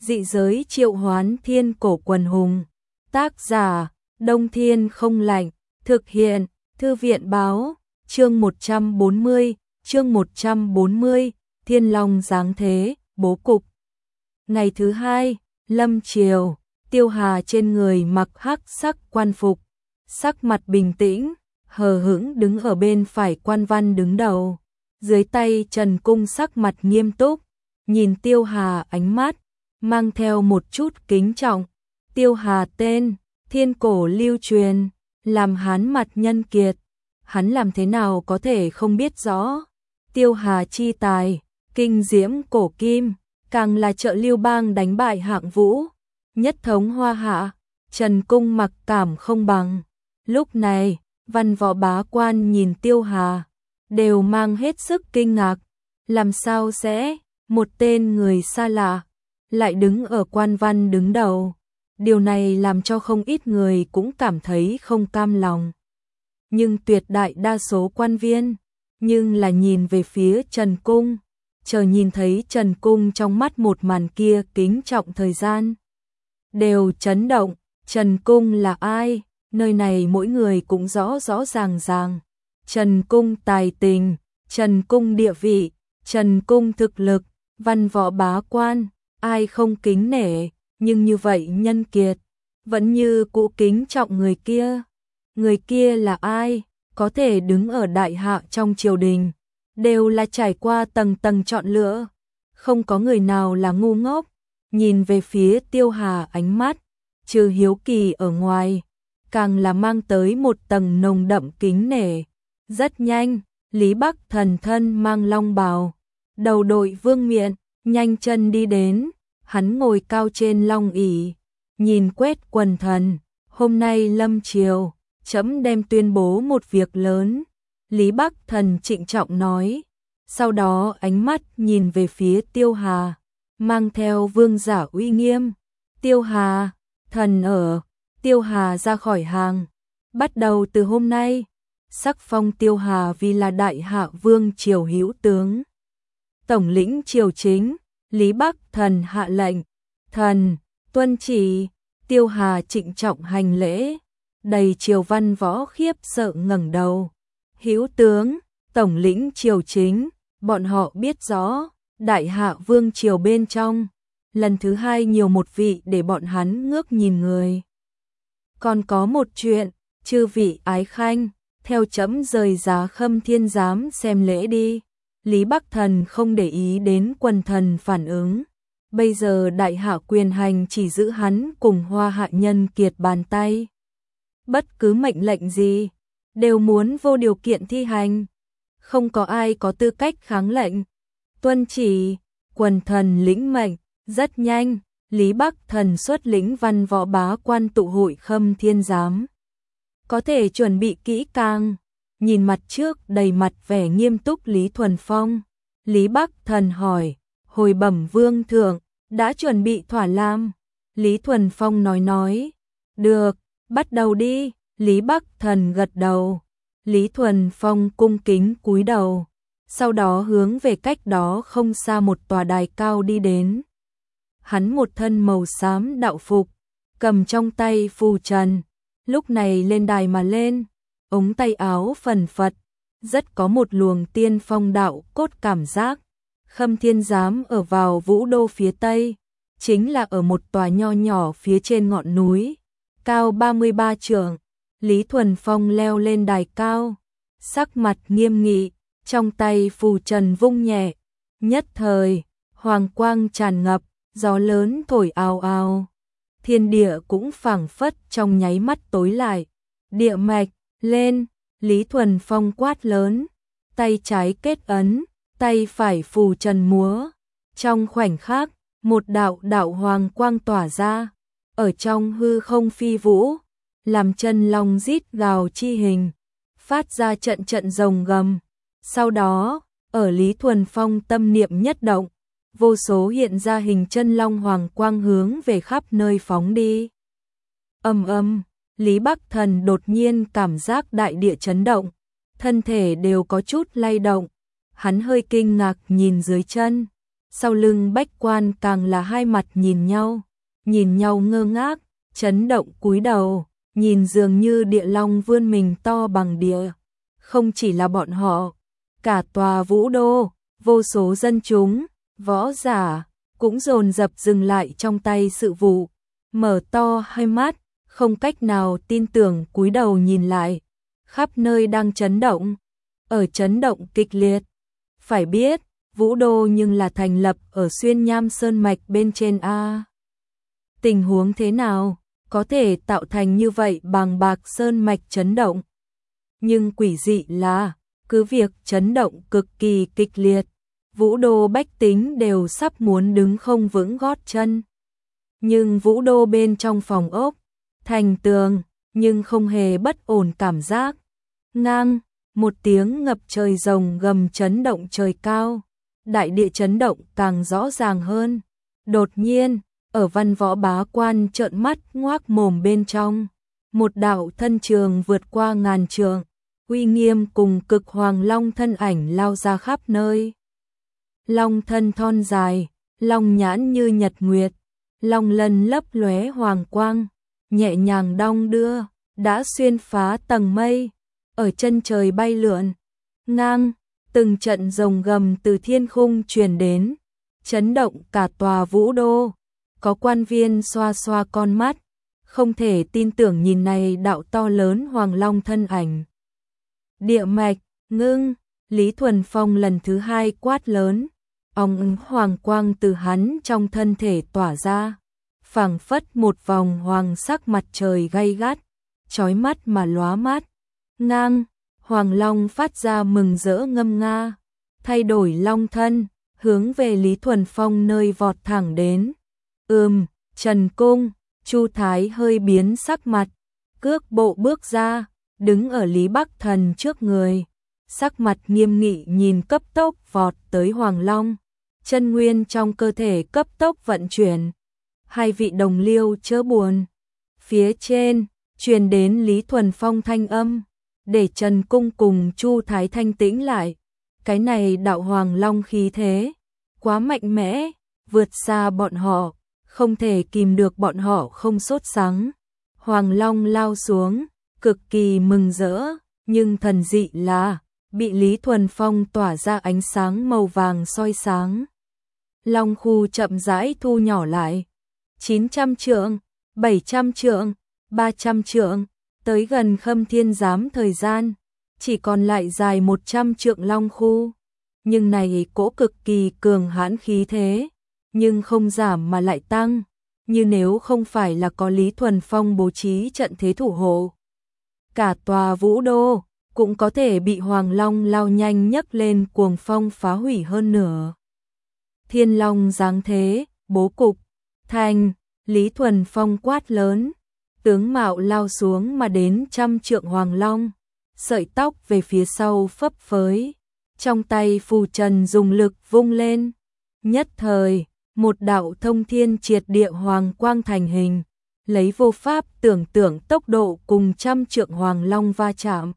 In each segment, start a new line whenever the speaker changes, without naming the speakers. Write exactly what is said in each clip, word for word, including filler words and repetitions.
Dị giới triệu hoán thiên cổ quần hùng. Tác giả, Đông Thiên không lạnh. Thực hiện, Thư viện báo. Chương một trăm bốn mươi, chương một trăm bốn mươi, Thiên Long giáng thế, bố cục. Ngày thứ hai, lâm chiều, Tiêu Hà trên người mặc hắc sắc quan phục, sắc mặt bình tĩnh, hờ hững đứng ở bên phải quan văn đứng đầu. Dưới tay Trần Cung sắc mặt nghiêm túc, nhìn Tiêu Hà ánh mắt, mang theo một chút kính trọng. Tiêu Hà tên, thiên cổ lưu truyền, làm Hán mặt nhân kiệt. Hắn làm thế nào có thể không biết rõ. Tiêu Hà chi tài, kinh diễm cổ kim, càng là trợ Lưu Bang đánh bại Hạng Vũ, nhất thống Hoa Hạ. Trần Cung mặc cảm không bằng. Lúc này, văn võ bá quan nhìn Tiêu Hà, đều mang hết sức kinh ngạc. Làm sao sẽ, một tên người xa lạ, lại đứng ở quan văn đứng đầu. Điều này làm cho không ít người cũng cảm thấy không cam lòng. Nhưng tuyệt đại đa số quan viên, nhưng là nhìn về phía Trần Cung, chờ nhìn thấy Trần Cung trong mắt một màn kia kính trọng thời gian. Đều chấn động, Trần Cung là ai, nơi này mỗi người cũng rõ rõ ràng ràng. Trần Cung tài tình, Trần Cung địa vị, Trần Cung thực lực, văn võ bá quan, ai không kính nể, nhưng như vậy nhân kiệt, vẫn như cũ kính trọng người kia. Người kia là ai, có thể đứng ở đại hạ trong triều đình, đều là trải qua tầng tầng chọn lựa, không có người nào là ngu ngốc. Nhìn về phía Tiêu Hà ánh mắt, trừ hiếu kỳ ở ngoài, càng là mang tới một tầng nồng đậm kính nể. Rất nhanh, Lý Bắc Thần thân mang long bào, đầu đội vương miện, nhanh chân đi đến. Hắn ngồi cao trên long ỷ, nhìn quét quần thần. Hôm nay lâm chiều, trẫm đem tuyên bố một việc lớn. Lý Bắc Thần trịnh trọng nói. Sau đó ánh mắt nhìn về phía Tiêu Hà, mang theo vương giả uy nghiêm. Tiêu Hà, thần ở. Tiêu Hà ra khỏi hàng. Bắt đầu từ hôm nay, sắc phong Tiêu Hà vì là đại hạ vương triều hữu tướng, tổng lĩnh triều chính. Lý Bắc Thần hạ lệnh. Thần, tuân chỉ. Tiêu Hà trịnh trọng hành lễ. Đầy triều văn võ khiếp sợ ngẩng đầu. Hữu tướng, tổng lĩnh triều chính, bọn họ biết rõ, đại hạ vương triều bên trong, lần thứ hai nhiều một vị để bọn hắn ngước nhìn người. Còn có một chuyện, chư vị ái khanh, theo trẫm rời giá Khâm Thiên giám xem lễ đi. Lý Bắc Thần không để ý đến quần thần phản ứng. Bây giờ đại hạ quyền hành chỉ giữ hắn cùng Hoa Hạ nhân kiệt bàn tay. Bất cứ mệnh lệnh gì, đều muốn vô điều kiện thi hành. Không có ai có tư cách kháng lệnh. Tuân chỉ, quần thần lĩnh mệnh. Rất nhanh, Lý Bắc Thần xuất lĩnh văn võ bá quan tụ hội Khâm Thiên giám. Có thể chuẩn bị kỹ càng. Nhìn mặt trước đầy mặt vẻ nghiêm túc Lý Thuần Phong, Lý Bắc Thần hỏi, hồi bẩm vương thượng, đã chuẩn bị thỏa lam. Lý Thuần Phong nói nói, được, bắt đầu đi. Lý Bắc Thần gật đầu. Lý Thuần Phong cung kính cúi đầu, sau đó hướng về cách đó không xa một tòa đài cao đi đến. Hắn một thân màu xám đạo phục, cầm trong tay phù trần, lúc này lên đài mà lên. Ống tay áo phần phật, rất có một luồng tiên phong đạo cốt cảm giác. Khâm Thiên giám ở vào Vũ Đô phía Tây, chính là ở một tòa nho nhỏ phía trên ngọn núi, cao ba mươi ba trượng. Lý Thuần Phong leo lên đài cao, sắc mặt nghiêm nghị, trong tay phù trần vung nhẹ. Nhất thời, hoàng quang tràn ngập, gió lớn thổi ào ào. Thiên địa cũng phảng phất trong nháy mắt tối lại. Địa mạch, lên. Lý Thuần Phong quát lớn, tay trái kết ấn, tay phải phù trần múa. Trong khoảnh khắc, một đạo đạo hoàng quang tỏa ra, ở trong hư không phi vũ, làm chân long rít gào chi hình, phát ra trận trận rồng gầm. Sau đó, ở Lý Thuần Phong tâm niệm nhất động, vô số hiện ra hình chân long hoàng quang hướng về khắp nơi phóng đi. Ầm ầm. Lý Bắc Thần đột nhiên cảm giác đại địa chấn động, thân thể đều có chút lay động. Hắn hơi kinh ngạc nhìn dưới chân, sau lưng bách quan càng là hai mặt nhìn nhau, nhìn nhau ngơ ngác, chấn động cúi đầu, nhìn dường như địa long vươn mình to bằng địa. Không chỉ là bọn họ, cả tòa vũ đô, vô số dân chúng, võ giả, cũng dồn dập dừng lại trong tay sự vụ, mở to hai mắt, không cách nào tin tưởng cúi đầu nhìn lại, khắp nơi đang chấn động, ở chấn động kịch liệt. Phải biết, vũ đô nhưng là thành lập ở xuyên nham sơn mạch bên trên A. Tình huống thế nào, có thể tạo thành như vậy bằng bạc sơn mạch chấn động. Nhưng quỷ dị là, cứ việc chấn động cực kỳ kịch liệt, vũ đô bách tính đều sắp muốn đứng không vững gót chân. Nhưng vũ đô bên trong phòng ốc, thành tường, nhưng không hề bất ổn cảm giác. Ngang, một tiếng ngập trời rồng gầm chấn động trời cao, đại địa chấn động càng rõ ràng hơn. Đột nhiên, ở văn võ bá quan trợn mắt ngoác mồm bên trong, một đạo thân trường vượt qua ngàn trường, uy nghiêm cùng cực hoàng long thân ảnh lao ra khắp nơi. Long thân thon dài, long nhãn như nhật nguyệt, long lân lấp lóe hoàng quang, nhẹ nhàng đong đưa, đã xuyên phá tầng mây, ở chân trời bay lượn. Ngang, từng trận rồng gầm từ thiên khung truyền đến, chấn động cả tòa vũ đô. Có quan viên xoa xoa con mắt, không thể tin tưởng nhìn này đạo to lớn hoàng long thân ảnh. Địa mạch, ngưng, Lý Thuần Phong lần thứ hai quát lớn, ong ứng hoàng quang từ hắn trong thân thể tỏa ra, phảng phất một vòng hoàng sắc mặt trời gay gắt, chói mắt mà lóa mắt. Ngang, hoàng long phát ra mừng rỡ ngâm nga, thay đổi long thân, hướng về Lý Thuần Phong nơi vọt thẳng đến. Ừm, Trần Cung, Chu Thái hơi biến sắc mặt, cước bộ bước ra, đứng ở Lý Bắc Thần trước người, sắc mặt nghiêm nghị nhìn cấp tốc vọt tới Hoàng Long, chân nguyên trong cơ thể cấp tốc vận chuyển. Hai vị đồng liêu chớ buồn. Phía trên, truyền đến Lý Thuần Phong thanh âm, để Trần Cung cùng Chu Thái thanh tĩnh lại. Cái này đạo Hoàng Long khí thế, quá mạnh mẽ, vượt xa bọn họ. Không thể kìm được bọn họ không sốt sắng. Hoàng Long lao xuống, cực kỳ mừng rỡ, nhưng thần dị là, bị Lý Thuần Phong tỏa ra ánh sáng màu vàng soi sáng. Long khu chậm rãi thu nhỏ lại, chín trăm trượng, bảy trăm trượng, ba trăm trượng, tới gần Khâm Thiên Giám thời gian, chỉ còn lại dài một trăm trượng long khu. Nhưng này cỗ cực kỳ cường hãn khí thế, nhưng không giảm mà lại tăng, như nếu không phải là có Lý Thuần Phong bố trí trận thế thủ hộ. Cả tòa vũ đô cũng có thể bị Hoàng Long lao nhanh nhấc lên cuồng phong phá hủy hơn nửa. Thiên Long giáng thế, bố cục, thành, Lý Thuần Phong quát lớn, tướng mạo lao xuống mà đến trăm trượng Hoàng Long, sợi tóc về phía sau phấp phới, trong tay phù trần dùng lực vung lên, nhất thời, một đạo thông thiên triệt địa hoàng quang thành hình, lấy vô pháp tưởng tượng tốc độ cùng trăm trượng Hoàng Long va chạm.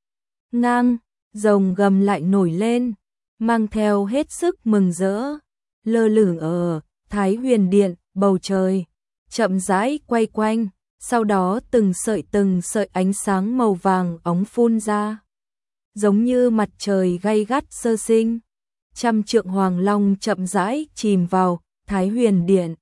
Ngang, rồng gầm lại nổi lên, mang theo hết sức mừng rỡ, lơ lửng ở Thái Huyền Điện, bầu trời, chậm rãi quay quanh, sau đó từng sợi từng sợi ánh sáng màu vàng óng phun ra, giống như mặt trời gay gắt sơ sinh. Trăm trượng Hoàng Long chậm rãi chìm vào Thái Huyền Điện,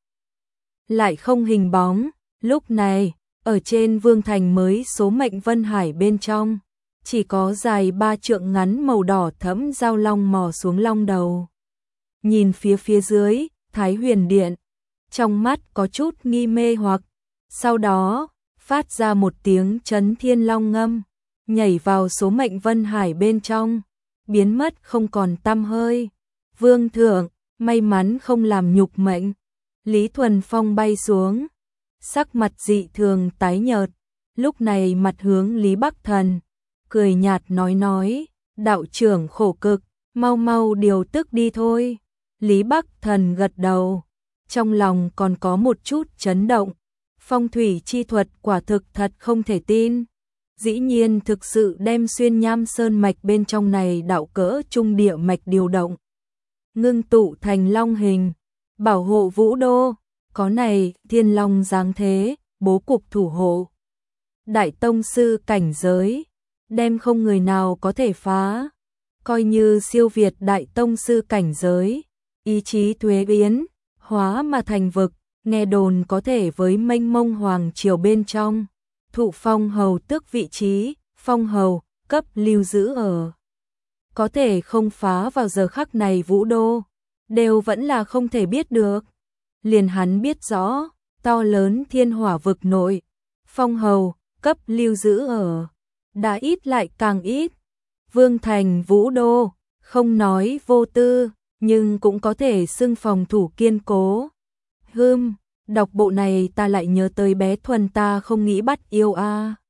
lại không hình bóng. Lúc này, ở trên vương thành mới số mệnh Vân Hải bên trong, chỉ có dài ba trượng ngắn màu đỏ thẫm giao long mò xuống long đầu. Nhìn phía phía dưới, Thái Huyền Điện, trong mắt có chút nghi mê hoặc, sau đó, phát ra một tiếng chấn thiên long ngâm, nhảy vào số mệnh Vân Hải bên trong, biến mất không còn tăm hơi. Vương thượng, may mắn không làm nhục mệnh. Lý Thuần Phong bay xuống, sắc mặt dị thường tái nhợt, lúc này mặt hướng Lý Bắc Thần, cười nhạt nói nói, đạo trưởng khổ cực, mau mau điều tức đi thôi. Lý Bắc Thần gật đầu, trong lòng còn có một chút chấn động, phong thủy chi thuật quả thực thật không thể tin. Dĩ nhiên thực sự đem xuyên nham sơn mạch bên trong này đạo cỡ trung địa mạch điều động. ngưng tụ thành long hình, bảo hộ vũ đô, có này thiên long giáng thế, bố cục thủ hộ. Đại tông sư cảnh giới, đem không người nào có thể phá, coi như siêu việt đại tông sư cảnh giới, ý chí thuế biến, hóa mà thành vực, nghe đồn có thể với mênh mông hoàng triều bên trong, thụ phong hầu tước vị trí, phong hầu, cấp lưu giữ ở. Có thể không phá vào giờ khắc này vũ đô, đều vẫn là không thể biết được. Liền hắn biết rõ, to lớn thiên hỏa vực nội, phong hầu, cấp lưu giữ ở, đã ít lại càng ít. Vương thành vũ đô, không nói vô tư, nhưng cũng có thể xưng phòng thủ kiên cố. Hừm, đọc bộ này ta lại nhớ tới bé Thuần ta không nghĩ bắt yêu a.